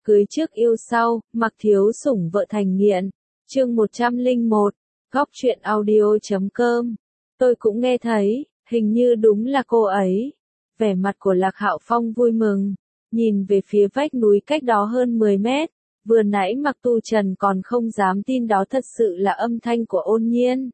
Cưới trước yêu sau, mặc thiếu sủng vợ thành nghiện. Chương 101, góc truyện audio.com. Tôi cũng nghe thấy, hình như đúng là cô ấy. Vẻ mặt của Lạc Hạo Phong vui mừng, nhìn về phía vách núi cách đó hơn 10 mét. Vừa nãy Mạc Tu Trần còn không dám tin đó thật sự là âm thanh của Ôn Nhiên.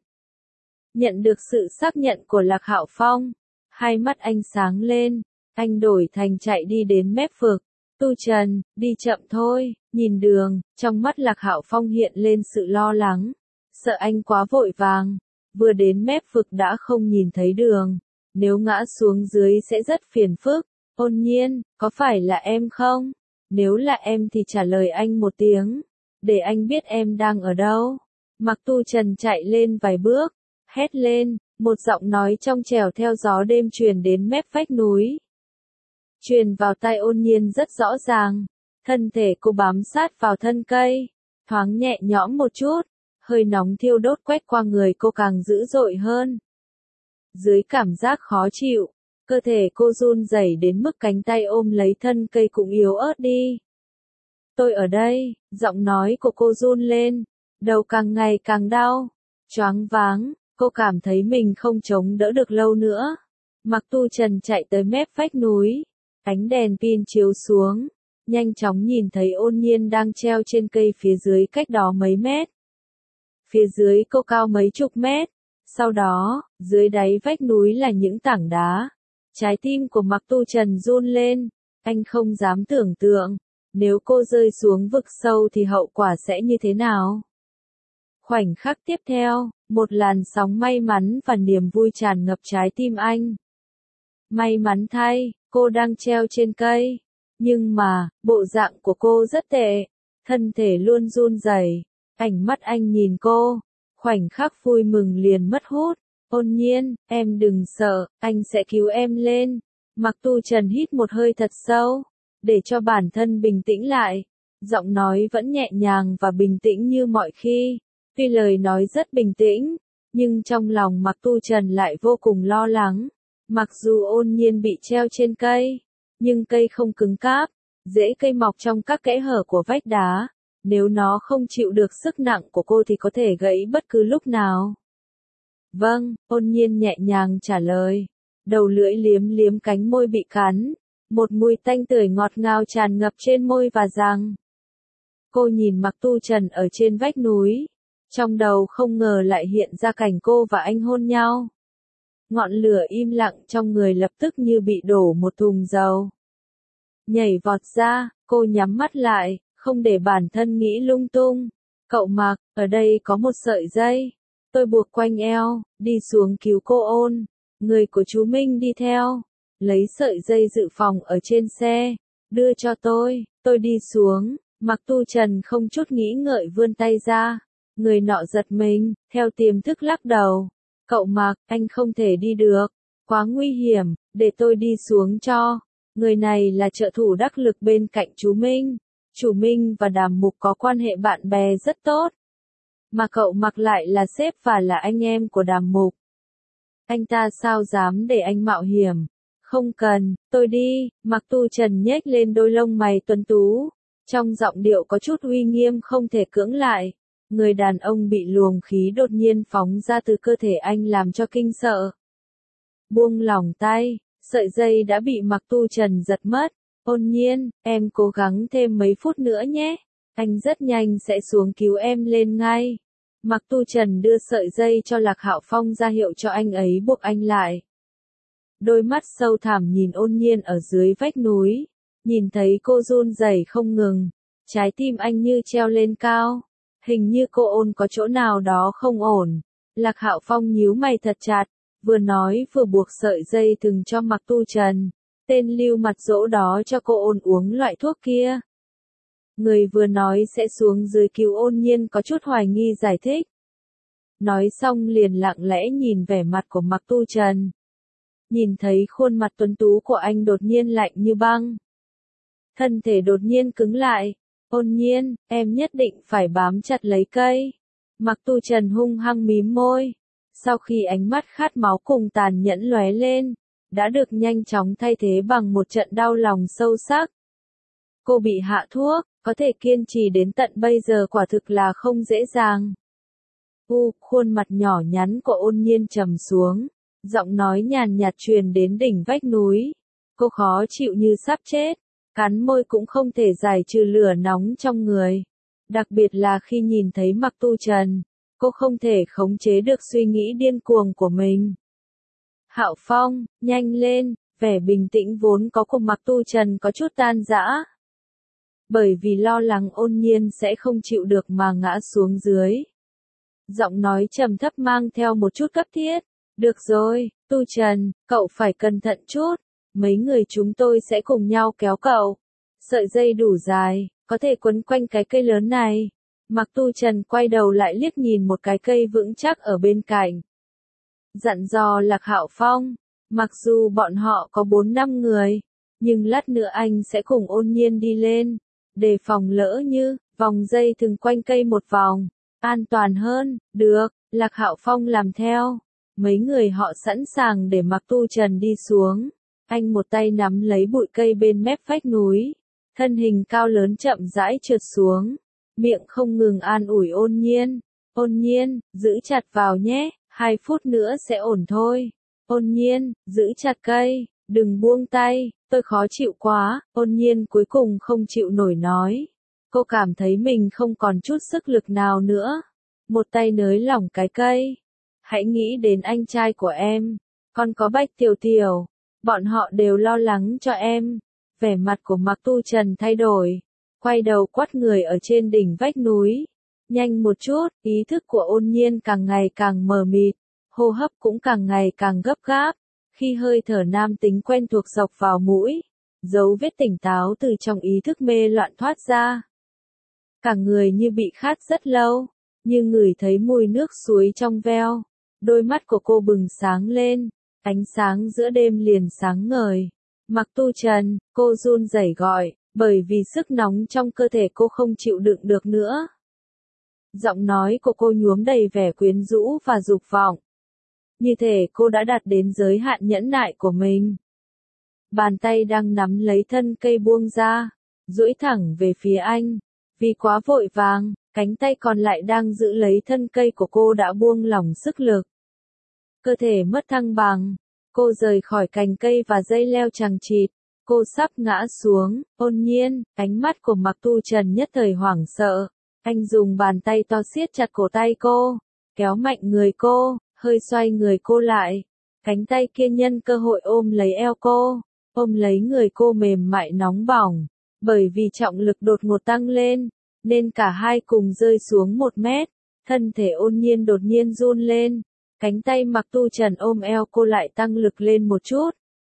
Nhận được sự xác nhận của Lạc Hạo Phong, hai mắt anh sáng lên, anh đổi thành chạy đi đến mép vực. Tu Trần, đi chậm thôi, nhìn đường, trong mắt Lạc Hạo Phong hiện lên sự lo lắng, sợ anh quá vội vàng, vừa đến mép vực đã không nhìn thấy đường, nếu ngã xuống dưới sẽ rất phiền phức. Ôn Nhiên, có phải là em không? Nếu là em thì trả lời anh một tiếng, để anh biết em đang ở đâu. Mạc Tu Trần chạy lên vài bước, hét lên, một giọng nói trong trẻo theo gió đêm truyền đến mép vách núi. Truyền vào tai Ôn Nhiên rất rõ ràng, thân thể cô bám sát vào thân cây, thoáng nhẹ nhõm một chút, hơi nóng thiêu đốt quét qua người cô càng dữ dội hơn. Dưới cảm giác khó chịu, cơ thể cô run rẩy đến mức cánh tay ôm lấy thân cây cũng yếu ớt đi. Tôi ở đây, giọng nói của cô run lên, đầu càng ngày càng đau, choáng váng, cô cảm thấy mình không chống đỡ được lâu nữa. Mạc Tu Trần chạy tới mép vách núi, ánh đèn pin chiếu xuống, nhanh chóng nhìn thấy Ôn Nhiên đang treo trên cây phía dưới cách đó mấy mét. Phía dưới cô cao mấy chục mét, sau đó, dưới đáy vách núi là những tảng đá. Trái tim của Mạc Tu Trần run lên, anh không dám tưởng tượng, nếu cô rơi xuống vực sâu thì hậu quả sẽ như thế nào. Khoảnh khắc tiếp theo, một làn sóng may mắn và niềm vui tràn ngập trái tim anh. May mắn thay, cô đang treo trên cây, nhưng mà, bộ dạng của cô rất tệ, thân thể luôn run rẩy. Ánh mắt anh nhìn cô, khoảnh khắc vui mừng liền mất hút. Ôn Nhiên, em đừng sợ, anh sẽ cứu em lên. Mạc Tu Trần hít một hơi thật sâu, để cho bản thân bình tĩnh lại. Giọng nói vẫn nhẹ nhàng và bình tĩnh như mọi khi. Tuy lời nói rất bình tĩnh, nhưng trong lòng Mạc Tu Trần lại vô cùng lo lắng. Mặc dù Ôn Nhiên bị treo trên cây, nhưng cây không cứng cáp, rễ cây mọc trong các kẽ hở của vách đá. Nếu nó không chịu được sức nặng của cô thì có thể gãy bất cứ lúc nào. Vâng, Ôn Nhiên nhẹ nhàng trả lời. Đầu lưỡi liếm liếm cánh môi bị cắn. Một mùi tanh tưởi ngọt ngào tràn ngập trên môi và răng. Cô nhìn Mạc Tu Trần ở trên vách núi. Trong đầu không ngờ lại hiện ra cảnh cô và anh hôn nhau. Ngọn lửa im lặng trong người lập tức như bị đổ một thùng dầu. Nhảy vọt ra, cô nhắm mắt lại, không để bản thân nghĩ lung tung. Cậu Mạc, ở đây có một sợi dây. Tôi buộc quanh eo, đi xuống cứu cô Ôn. Người của chú Minh đi theo. Lấy sợi dây dự phòng ở trên xe. Đưa cho tôi đi xuống. Mạc Tu Trần không chút nghĩ ngợi vươn tay ra. Người nọ giật mình, theo tiềm thức lắc đầu. Cậu Mạc, anh không thể đi được. Quá nguy hiểm, để tôi đi xuống cho. Người này là trợ thủ đắc lực bên cạnh chú Minh. Chú Minh và Đàm Mục có quan hệ bạn bè rất tốt. Mà cậu Mạc lại là sếp và là anh em của Đàm Mục. Anh ta sao dám để anh mạo hiểm? Không cần, tôi đi. Mạc Tu Trần nhếch lên đôi lông mày tuấn tú. Trong giọng điệu có chút uy nghiêm không thể cưỡng lại. Người đàn ông bị luồng khí đột nhiên phóng ra từ cơ thể anh làm cho kinh sợ. Buông lỏng tay, sợi dây đã bị Mạc Tu Trần giật mất. Ôn Nhiên, em cố gắng thêm mấy phút nữa nhé. Anh rất nhanh sẽ xuống cứu em lên ngay. Mạc Tu Trần đưa sợi dây cho Lạc Hạo Phong ra hiệu cho anh ấy buộc anh lại. Đôi mắt sâu thẳm nhìn Ôn Nhiên ở dưới vách núi. Nhìn thấy cô run rẩy không ngừng. Trái tim anh như treo lên cao. Hình như cô Ôn có chỗ nào đó không ổn. Lạc Hạo Phong nhíu mày thật chặt. Vừa nói vừa buộc sợi dây thừng cho Mạc Tu Trần. Tên lưu mặt dỗ đó cho cô Ôn uống loại thuốc kia. Người vừa nói sẽ xuống dưới cứu Ôn Nhiên có chút hoài nghi giải thích. Nói xong liền lặng lẽ nhìn vẻ mặt của Mạc Tu Trần. Nhìn thấy khuôn mặt tuấn tú của anh đột nhiên lạnh như băng. Thân thể đột nhiên cứng lại. Ôn Nhiên, em nhất định phải bám chặt lấy cây. Mạc Tu Trần hung hăng mím môi. Sau khi ánh mắt khát máu cùng tàn nhẫn lóe lên, đã được nhanh chóng thay thế bằng một trận đau lòng sâu sắc. Cô bị hạ thuốc, có thể kiên trì đến tận bây giờ quả thực là không dễ dàng. Khuôn mặt nhỏ nhắn của Ôn Nhiên trầm xuống, giọng nói nhàn nhạt truyền đến đỉnh vách núi. Cô khó chịu như sắp chết, cắn môi cũng không thể giải trừ lửa nóng trong người. Đặc biệt là khi nhìn thấy Mạc Tu Trần, cô không thể khống chế được suy nghĩ điên cuồng của mình. Hạo Phong, nhanh lên, vẻ bình tĩnh vốn có của Mạc Tu Trần có chút tan rã. Bởi vì lo lắng Ôn Nhiên sẽ không chịu được mà ngã xuống dưới. Giọng nói trầm thấp mang theo một chút cấp thiết. Được rồi, Tu Trần, cậu phải cẩn thận chút. Mấy người chúng tôi sẽ cùng nhau kéo cậu. Sợi dây đủ dài, có thể quấn quanh cái cây lớn này. Mạc Tu Trần quay đầu lại liếc nhìn một cái cây vững chắc ở bên cạnh. Dặn dò Lạc Hạo Phong, mặc dù bọn họ có 4-5 người, nhưng lát nữa anh sẽ cùng Ôn Nhiên đi lên, đề phòng lỡ như, vòng dây thừng quanh cây một vòng, an toàn hơn. Được, Lạc Hạo Phong làm theo. Mấy người họ sẵn sàng để Mạc Tu Trần đi xuống. Anh một tay nắm lấy bụi cây bên mép vách núi, thân hình cao lớn chậm rãi trượt xuống, miệng không ngừng an ủi Ôn Nhiên. Ôn Nhiên, giữ chặt vào nhé, 2 phút nữa sẽ ổn thôi. Ôn Nhiên, giữ chặt cây, đừng buông tay, tôi khó chịu quá. Ôn Nhiên cuối cùng không chịu nổi nói. Cô cảm thấy mình không còn chút sức lực nào nữa. Một tay nới lỏng cái cây. Hãy nghĩ đến anh trai của em, còn có Bạch Tiểu Tiểu. Bọn họ đều lo lắng cho em. Vẻ mặt của Mạc Tu Trần thay đổi. Quay đầu quát người ở trên đỉnh vách núi. Nhanh một chút, ý thức của Ôn Nhiên càng ngày càng mờ mịt. Hô hấp cũng càng ngày càng gấp gáp. Khi hơi thở nam tính quen thuộc dọc vào mũi, dấu vết tỉnh táo từ trong ý thức mê loạn thoát ra. Cả người như bị khát rất lâu, như ngửi thấy mùi nước suối trong veo. Đôi mắt của cô bừng sáng lên, ánh sáng giữa đêm liền sáng ngời. Mạc Tu Trần, cô run rẩy gọi, bởi vì sức nóng trong cơ thể cô không chịu đựng được nữa. Giọng nói của cô nhuốm đầy vẻ quyến rũ và dục vọng. Như thể cô đã đạt đến giới hạn nhẫn nại của mình. Bàn tay đang nắm lấy thân cây buông ra, duỗi thẳng về phía anh. Vì quá vội vàng, cánh tay còn lại đang giữ lấy thân cây của cô đã buông lỏng sức lực. Cơ thể mất thăng bằng, cô rời khỏi cành cây và dây leo chằng chịt. Cô sắp ngã xuống. Ôn Nhiên, ánh mắt của Mạc Tu Trần nhất thời hoảng sợ. Anh dùng bàn tay to siết chặt cổ tay cô, kéo mạnh người cô, hơi xoay người cô lại. Cánh tay kia nhân cơ hội ôm lấy eo cô, ôm lấy người cô mềm mại nóng bỏng. Bởi vì trọng lực đột ngột tăng lên, nên cả hai cùng rơi xuống 1 mét. Thân thể Ôn Nhiên đột nhiên run lên. Cánh tay Mạc Tu Trần ôm eo cô lại tăng lực lên một chút.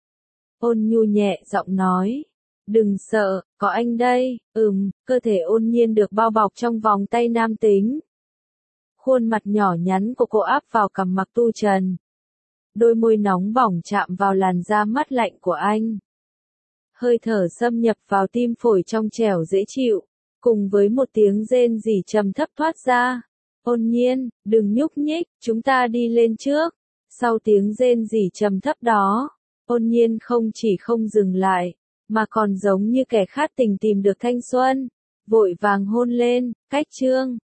Ôn Nhu nhẹ giọng nói. Đừng sợ, có anh đây. Cơ thể Ôn Nhiên được bao bọc trong vòng tay nam tính. Khuôn mặt nhỏ nhắn của cô áp vào cằm Mạc Tu Trần. Đôi môi nóng bỏng chạm vào làn da mát lạnh của anh. Hơi thở xâm nhập vào tim phổi trong trẻo dễ chịu, cùng với một tiếng rên rỉ trầm thấp thoát ra. Ôn Nhiên, đừng nhúc nhích, chúng ta đi lên trước. Sau tiếng rên rỉ trầm thấp đó, Ôn Nhiên không chỉ không dừng lại, mà còn giống như kẻ khát tình tìm được thanh xuân, vội vàng hôn lên. Cách chương